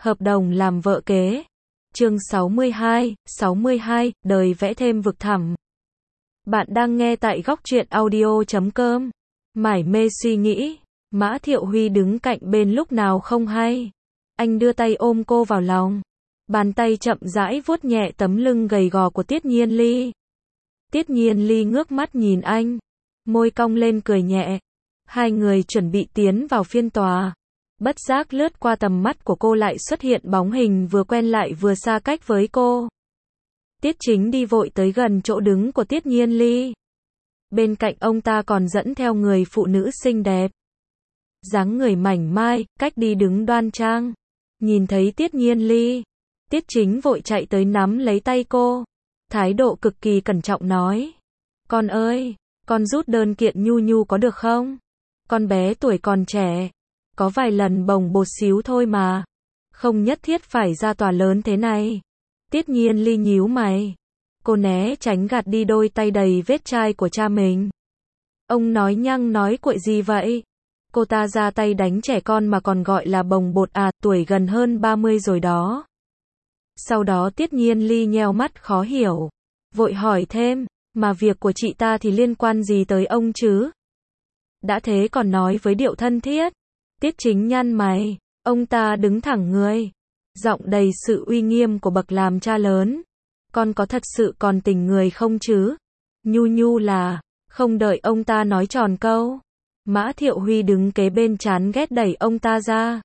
Hợp đồng làm vợ kế. Chương 62, đời vẽ thêm vực thẳm. Bạn đang nghe tại góc truyện audio.com. Mải mê suy nghĩ, Mã Thiệu Huy đứng cạnh bên lúc nào không hay. Anh đưa tay ôm cô vào lòng. Bàn tay chậm rãi vuốt nhẹ tấm lưng gầy gò của Tiết Nhiên Ly. Tiết Nhiên Ly ngước mắt nhìn anh. Môi cong lên cười nhẹ. Hai người chuẩn bị tiến vào phiên tòa. Bất giác lướt qua tầm mắt của cô lại xuất hiện bóng hình vừa quen lại vừa xa cách với cô. Tiết Chính đi vội tới gần chỗ đứng của Tiết Nhiên Ly. Bên cạnh ông ta còn dẫn theo người phụ nữ xinh đẹp. Dáng người mảnh mai, cách đi đứng đoan trang. Nhìn thấy Tiết Nhiên Ly, Tiết Chính vội chạy tới nắm lấy tay cô. Thái độ cực kỳ cẩn trọng nói. Con ơi, con rút đơn kiện nhu nhu có được không? Con bé tuổi còn trẻ. Có vài lần bồng bột xíu thôi mà. Không nhất thiết phải ra tòa lớn thế này. Tiết Nhiên Ly nhíu mày. Cô né tránh gạt đi đôi tay đầy vết chai của cha mình. Ông nói nhăng nói cuội gì vậy? Cô ta ra tay đánh trẻ con mà còn gọi là bồng bột à, tuổi gần hơn 30 rồi đó. Sau đó Tiết Nhiên Ly nheo mắt khó hiểu. Vội hỏi thêm, mà việc của chị ta thì liên quan gì tới ông chứ? Đã thế còn nói với điệu thân thiết. Tiết Chính nhăn mày, ông ta đứng thẳng người. Giọng đầy sự uy nghiêm của bậc làm cha lớn. Con có thật sự còn tình người không chứ? Nhu nhu là, không đợi ông ta nói tròn câu. Mã Thiệu Huy đứng kế bên chán ghét đẩy ông ta ra.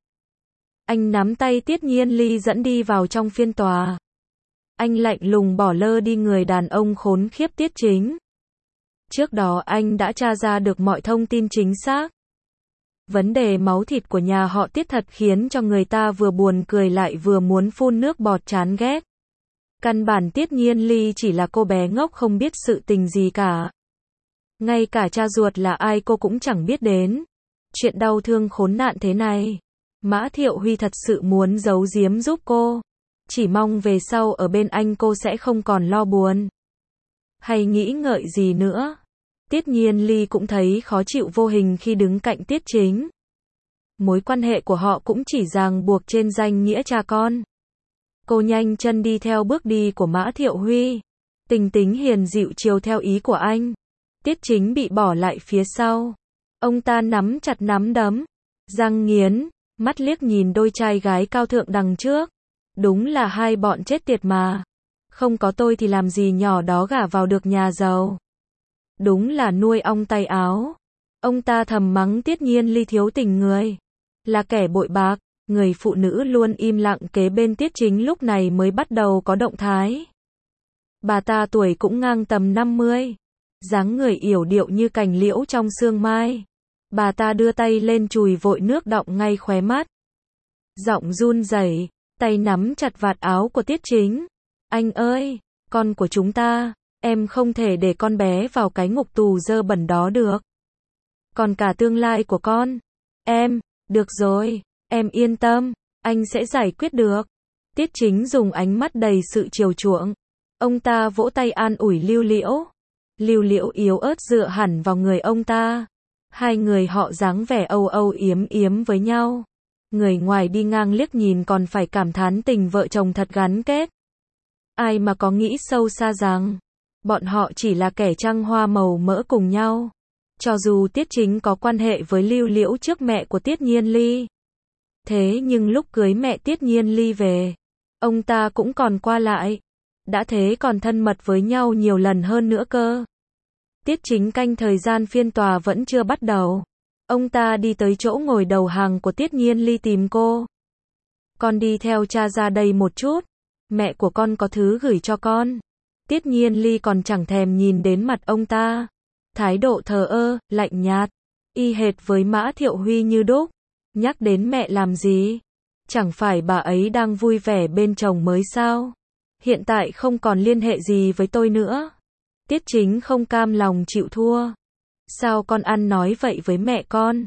Anh nắm tay Tiết Nhiên Ly dẫn đi vào trong phiên tòa. Anh lạnh lùng bỏ lơ đi người đàn ông khốn khiếp Tiết Chính. Trước đó anh đã tra ra được mọi thông tin chính xác. Vấn đề máu thịt của nhà họ Tiết thật khiến cho người ta vừa buồn cười lại vừa muốn phun nước bọt chán ghét. Căn bản Tiết Nhiên Ly chỉ là cô bé ngốc không biết sự tình gì cả. Ngay cả cha ruột là ai cô cũng chẳng biết đến. Chuyện đau thương khốn nạn thế này, Mã Thiệu Huy thật sự muốn giấu giếm giúp cô. Chỉ mong về sau ở bên anh cô sẽ không còn lo buồn. Hay nghĩ ngợi gì nữa. Tiết Nhiên Ly cũng thấy khó chịu vô hình khi đứng cạnh Tiết Chính. Mối quan hệ của họ cũng chỉ ràng buộc trên danh nghĩa cha con. Cô nhanh chân đi theo bước đi của Mã Thiệu Huy. Tình tính hiền dịu chiều theo ý của anh. Tiết Chính bị bỏ lại phía sau. Ông ta nắm chặt nắm đấm, răng nghiến, mắt liếc nhìn đôi trai gái cao thượng đằng trước. Đúng là hai bọn chết tiệt mà. Không có tôi thì làm gì nhỏ đó gả vào được nhà giàu. Đúng là nuôi ong tay áo. Ông ta thầm mắng Tiết Nhiên Ly thiếu tình người. Là kẻ bội bạc. Người phụ nữ luôn im lặng kế bên Tiết Chính lúc này mới bắt đầu có động thái. Bà ta tuổi cũng ngang tầm 50. Dáng người yểu điệu như cành liễu trong sương mai. Bà ta đưa tay lên chùi vội nước đọng ngay khóe mắt. Giọng run rẩy, tay nắm chặt vạt áo của Tiết Chính. Anh ơi, con của chúng ta, em không thể để con bé vào cái ngục tù dơ bẩn đó được. Còn cả tương lai của con, được rồi, em yên tâm, anh sẽ giải quyết được. Tiết Chính dùng ánh mắt đầy sự chiều chuộng. Ông ta vỗ tay an ủi Lưu Liễu. Lưu Liễu yếu ớt dựa hẳn vào người ông ta. Hai người họ dáng vẻ âu âu yếm yếm với nhau. Người ngoài đi ngang liếc nhìn còn phải cảm thán tình vợ chồng thật gắn kết. Ai mà có nghĩ sâu xa rằng bọn họ chỉ là kẻ trăng hoa màu mỡ cùng nhau. Cho dù Tiết Chính có quan hệ với Lưu Liễu trước mẹ của Tiết Nhiên Ly. Thế nhưng lúc cưới mẹ Tiết Nhiên Ly về, ông ta cũng còn qua lại. Đã thế còn thân mật với nhau nhiều lần hơn nữa cơ. Tiết Chính canh thời gian phiên tòa vẫn chưa bắt đầu. Ông ta đi tới chỗ ngồi đầu hàng của Tiết Nhiên Ly tìm cô. Con đi theo cha ra đây một chút. Mẹ của con có thứ gửi cho con. Tiết Nhiên Ly còn chẳng thèm nhìn đến mặt ông ta. Thái độ thờ ơ, lạnh nhạt. Y hệt với Mã Thiệu Huy như đúc. Nhắc đến mẹ làm gì? Chẳng phải bà ấy đang vui vẻ bên chồng mới sao? Hiện tại không còn liên hệ gì với tôi nữa. Tiết Chính không cam lòng chịu thua. Sao con ăn nói vậy với mẹ con?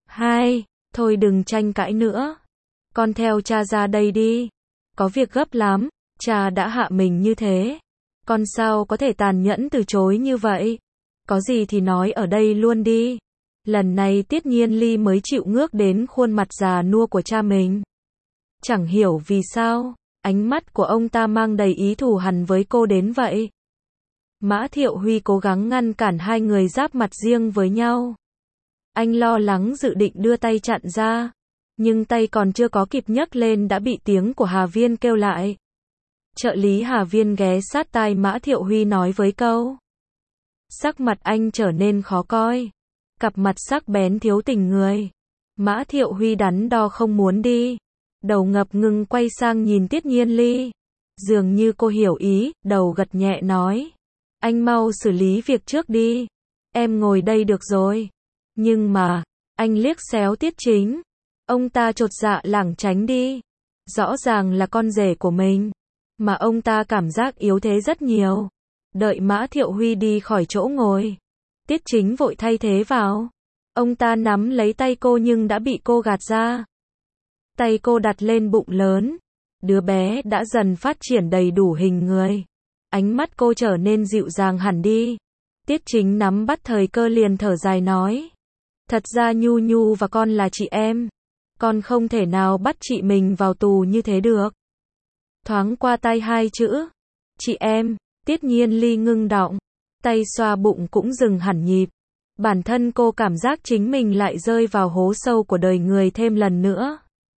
Thôi đừng tranh cãi nữa. Con theo cha ra đây đi. Có việc gấp lắm, cha đã hạ mình như thế. Con sao có thể tàn nhẫn từ chối như vậy? Có gì thì nói ở đây luôn đi. Lần này Tiết Nhiên Ly mới chịu ngước đến khuôn mặt già nua của cha mình. Chẳng hiểu vì sao, ánh mắt của ông ta mang đầy ý thù hằn với cô đến vậy. Mã Thiệu Huy cố gắng ngăn cản hai người giáp mặt riêng với nhau. Anh lo lắng dự định đưa tay chặn ra, nhưng tay còn chưa có kịp nhấc lên đã bị tiếng của Hà Viên kêu lại. Trợ lý Hà Viên ghé sát tai Mã Thiệu Huy nói với câu. Sắc mặt anh trở nên khó coi. Cặp mặt sắc bén thiếu tình người. Mã Thiệu Huy đắn đo không muốn đi. Đầu ngập ngừng quay sang nhìn Tiết Nhiên Ly. Dường như cô hiểu ý, đầu gật nhẹ nói. Anh mau xử lý việc trước đi. Em ngồi đây được rồi. Nhưng mà, anh liếc xéo Tiết Chính. Ông ta chột dạ lảng tránh đi. Rõ ràng là con rể của mình. Mà ông ta cảm giác yếu thế rất nhiều. Đợi Mã Thiệu Huy đi khỏi chỗ ngồi. Tiết Chính vội thay thế vào. Ông ta nắm lấy tay cô nhưng đã bị cô gạt ra. Tay cô đặt lên bụng lớn. Đứa bé đã dần phát triển đầy đủ hình người. Ánh mắt cô trở nên dịu dàng hẳn đi. Tiết Chính nắm bắt thời cơ liền thở dài nói. Thật ra Nhu Nhu và con là chị em. Con không thể nào bắt chị mình vào tù như thế được. Thoáng qua tay hai chữ. Chị em, Tiết Nhiên Ly ngưng đọng. Tay xoa bụng cũng dừng hẳn nhịp. Bản thân cô cảm giác chính mình lại rơi vào hố sâu của đời người thêm lần nữa.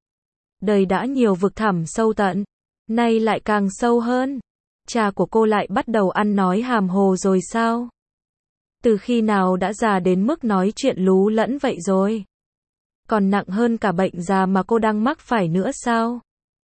Đời đã nhiều vực thẳm sâu tận. Nay lại càng sâu hơn. Cha của cô lại bắt đầu ăn nói hàm hồ rồi sao? Từ khi nào đã già đến mức nói chuyện lú lẫn vậy rồi? Còn nặng hơn cả bệnh già mà cô đang mắc phải nữa sao?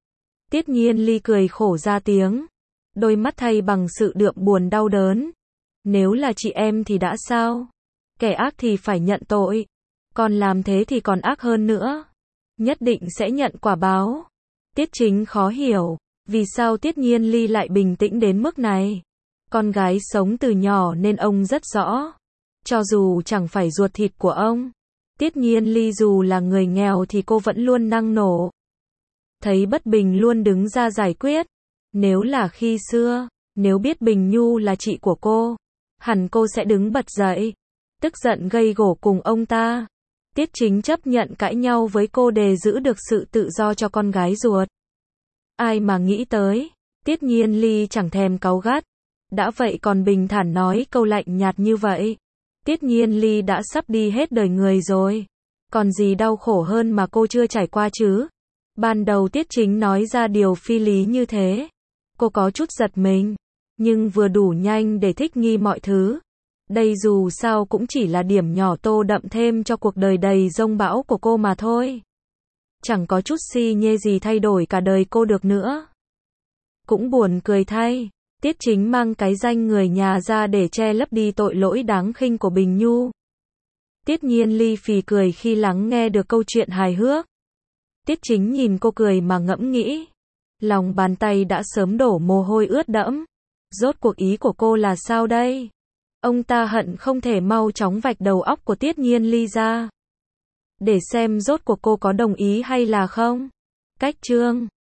Tiết Nhiên Ly cười khổ ra tiếng. Đôi mắt thay bằng sự đượm buồn đau đớn. Nếu là chị em thì đã sao? Kẻ ác thì phải nhận tội. Còn làm thế thì còn ác hơn nữa. Nhất định sẽ nhận quả báo. Tiết Chính khó hiểu. Vì sao Tiết Nhiên Ly lại bình tĩnh đến mức này? Con gái sống từ nhỏ nên ông rất rõ. Cho dù chẳng phải ruột thịt của ông. Tiết Nhiên Ly dù là người nghèo thì cô vẫn luôn năng nổ. Thấy bất bình luôn đứng ra giải quyết. Nếu là khi xưa, nếu biết Bình Nhu là chị của cô, hẳn cô sẽ đứng bật dậy. Tức giận gây gổ cùng ông ta. Tiết Chính chấp nhận cãi nhau với cô để giữ được sự tự do cho con gái ruột. Ai mà nghĩ tới, Tiết Nhiên Ly chẳng thèm cáu gắt. Đã vậy còn bình thản nói câu lạnh nhạt như vậy. Tiết Nhiên Ly đã sắp đi hết đời người rồi. Còn gì đau khổ hơn mà cô chưa trải qua chứ? Ban đầu Tiết Chính nói ra điều phi lý như thế. Cô có chút giật mình. Nhưng vừa đủ nhanh để thích nghi mọi thứ. Đây dù sao cũng chỉ là điểm nhỏ tô đậm thêm cho cuộc đời đầy giông bão của cô mà thôi. Chẳng có chút si nhê gì thay đổi cả đời cô được nữa. Cũng buồn cười thay. Tiết Chính mang cái danh người nhà ra để che lấp đi tội lỗi đáng khinh của Bình Nhu. Tiết Nhiên Ly phì cười khi lắng nghe được câu chuyện hài hước. Tiết Chính nhìn cô cười mà ngẫm nghĩ. Lòng bàn tay đã sớm đổ mồ hôi ướt đẫm. Rốt cuộc ý của cô là sao đây? Ông ta hận không thể mau chóng vạch đầu óc của Tiết Nhiên Ly ra. Để xem rốt cuộc cô có đồng ý hay là không. Cách chương